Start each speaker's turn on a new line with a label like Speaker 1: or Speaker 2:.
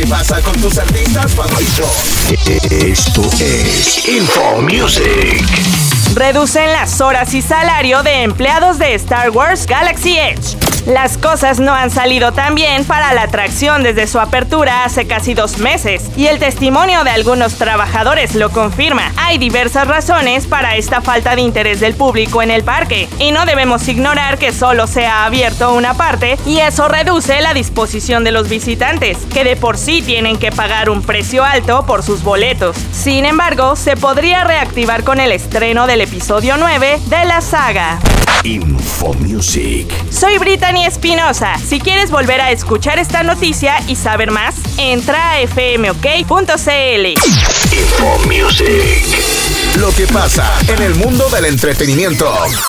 Speaker 1: que pasa con tus artistas favoritos. Esto es Info Music.
Speaker 2: Reducen las horas y salario de empleados de Star Wars Galaxy Edge. Las cosas no han salido tan bien para la atracción desde su apertura hace casi 2 meses, y el testimonio de algunos trabajadores lo confirma. Hay diversas razones para esta falta de interés del público en el parque, y no debemos ignorar que solo se ha abierto una parte, y eso reduce la disposición de los visitantes, que de por sí tienen que pagar un precio alto por sus boletos. Sin embargo, se podría reactivar con el estreno del episodio 9 de la saga.
Speaker 1: Info Music.
Speaker 2: Soy Brittany Espinosa. Si quieres volver a escuchar esta noticia y saber más, entra a fmok.cl.
Speaker 1: Info Music. Lo que pasa en el mundo del entretenimiento.